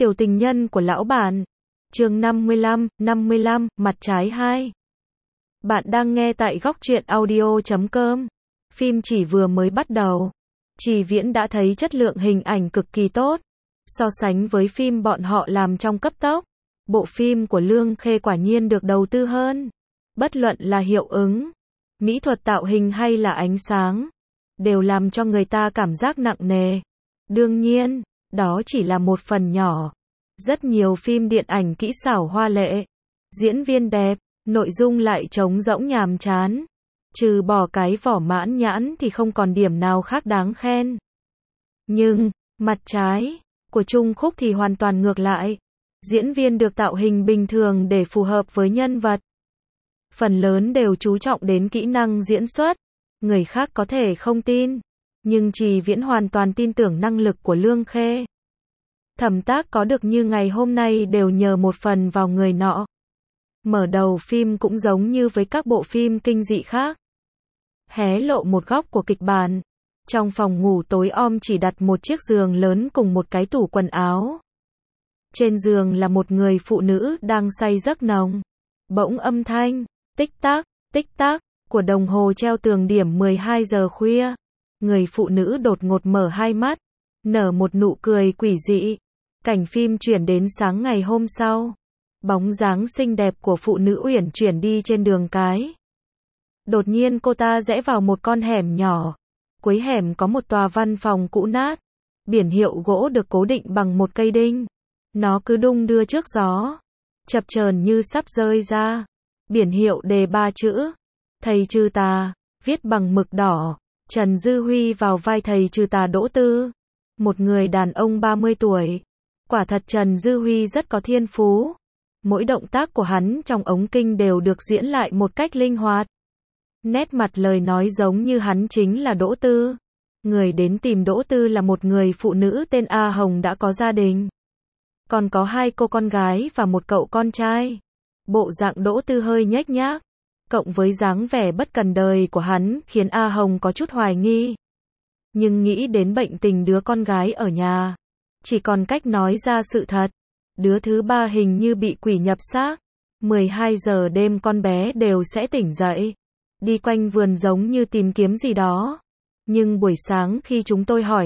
Tiểu tình nhân của lão bản. Chương 55, mặt trái 2. Bạn đang nghe tại góc truyện audio.com. Phim chỉ vừa mới bắt đầu, Trì Viễn đã thấy chất lượng hình ảnh cực kỳ tốt. So sánh với phim bọn họ làm trong cấp tốc, bộ phim của Lương Khê quả nhiên được đầu tư hơn. Bất luận là hiệu ứng, mỹ thuật tạo hình hay là ánh sáng, đều làm cho người ta cảm giác nặng nề. Đương nhiên, đó chỉ là một phần nhỏ. Rất nhiều phim điện ảnh kỹ xảo hoa lệ, diễn viên đẹp, nội dung lại trống rỗng nhàm chán. Trừ bỏ cái vỏ mãn nhãn thì không còn điểm nào khác đáng khen. Nhưng, mặt trái của Trung Khúc thì hoàn toàn ngược lại. Diễn viên được tạo hình bình thường để phù hợp với nhân vật. Phần lớn đều chú trọng đến kỹ năng diễn xuất. Người khác có thể không tin, nhưng Trì Viễn hoàn toàn tin tưởng năng lực của Lương Khê. Thẩm tác có được như ngày hôm nay đều nhờ một phần vào người nọ. Mở đầu phim cũng giống như với các bộ phim kinh dị khác. Hé lộ một góc của kịch bản. Trong phòng ngủ tối om chỉ đặt một chiếc giường lớn cùng một cái tủ quần áo. Trên giường là một người phụ nữ đang say giấc nồng. Bỗng âm thanh, tích tắc, của đồng hồ treo tường điểm 12 giờ khuya. Người phụ nữ đột ngột mở hai mắt, nở một nụ cười quỷ dị. Cảnh phim chuyển đến sáng ngày hôm sau. Bóng dáng xinh đẹp của phụ nữ uyển chuyển đi trên đường cái. Đột nhiên cô ta rẽ vào một con hẻm nhỏ. Cuối hẻm có một tòa văn phòng cũ nát. Biển hiệu gỗ được cố định bằng một cây đinh. Nó cứ đung đưa trước gió, chập chờn như sắp rơi ra. Biển hiệu đề 3 chữ: Thầy Trừ Tà, viết bằng mực đỏ. Trần Dư Huy vào vai thầy Trừ Tà Đỗ Tư, một người đàn ông 30 tuổi. Quả thật Trần Dư Huy rất có thiên phú. Mỗi động tác của hắn trong ống kinh đều được diễn lại một cách linh hoạt. Nét mặt lời nói giống như hắn chính là Đỗ Tư. Người đến tìm Đỗ Tư là một người phụ nữ tên A Hồng đã có gia đình. Còn có 2 cô con gái và một cậu con trai. Bộ dạng Đỗ Tư hơi nhếch nhác, cộng với dáng vẻ bất cần đời của hắn khiến A Hồng có chút hoài nghi. Nhưng nghĩ đến bệnh tình đứa con gái ở nhà, chỉ còn cách nói ra sự thật. Đứa thứ 3 hình như bị quỷ nhập xác. 12 giờ đêm con bé đều sẽ tỉnh dậy, đi quanh vườn giống như tìm kiếm gì đó. Nhưng buổi sáng khi chúng tôi hỏi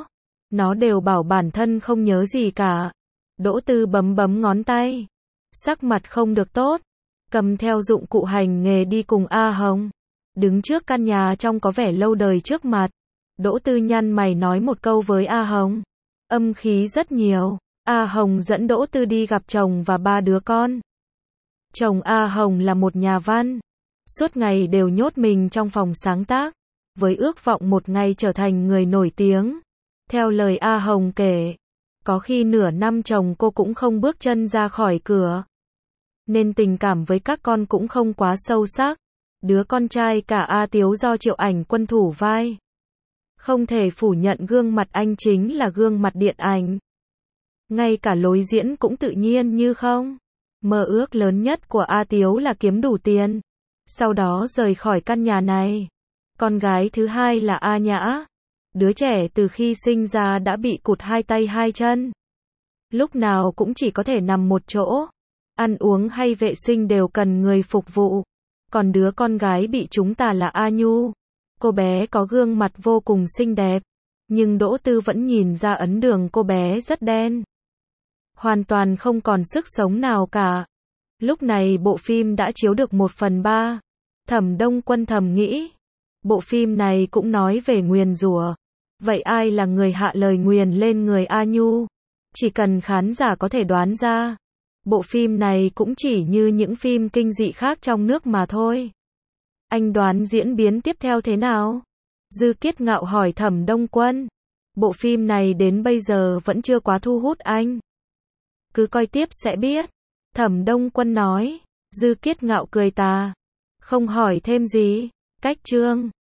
nó đều bảo bản thân không nhớ gì cả. Đỗ Tư bấm ngón tay, sắc mặt không được tốt, cầm theo dụng cụ hành nghề đi cùng A Hồng. Đứng trước căn nhà trông có vẻ lâu đời trước mặt. Đỗ Tư nhăn mày nói một câu với A Hồng. Âm khí rất nhiều. A Hồng dẫn Đỗ Tư đi gặp chồng và 3 đứa con. Chồng A Hồng là một nhà văn. Suốt ngày đều nhốt mình trong phòng sáng tác, với ước vọng một ngày trở thành người nổi tiếng. Theo lời A Hồng kể, có khi nửa năm chồng cô cũng không bước chân ra khỏi cửa. Nên tình cảm với các con cũng không quá sâu sắc. Đứa con trai cả A Tiếu do Triệu Ảnh Quân thủ vai. Không thể phủ nhận gương mặt anh chính là gương mặt điện ảnh. Ngay cả lối diễn cũng tự nhiên như không. Mơ ước lớn nhất của A Tiếu là kiếm đủ tiền, sau đó rời khỏi căn nhà này. Con gái thứ 2 là A Nhã. Đứa trẻ từ khi sinh ra đã bị cụt 2 tay 2 chân. Lúc nào cũng chỉ có thể nằm một chỗ. Ăn uống hay vệ sinh đều cần người phục vụ. Còn đứa con gái bị chúng ta là A Nhu. Cô bé có gương mặt vô cùng xinh đẹp, nhưng Đỗ Tư vẫn nhìn ra ấn đường cô bé rất đen. Hoàn toàn không còn sức sống nào cả. Lúc này bộ phim đã chiếu được 1/3. Thẩm Đông Quân thầm nghĩ, bộ phim này cũng nói về nguyền rủa. Vậy ai là người hạ lời nguyền lên người A Nhu? Chỉ cần khán giả có thể đoán ra, bộ phim này cũng chỉ như những phim kinh dị khác trong nước mà thôi. Anh đoán diễn biến tiếp theo thế nào? Dư Kiết Ngạo hỏi Thẩm Đông Quân. Bộ phim này đến bây giờ vẫn chưa quá thu hút anh. Cứ coi tiếp sẽ biết. Thẩm Đông Quân nói. Dư Kiết Ngạo cười tà, không hỏi thêm gì. Cách chương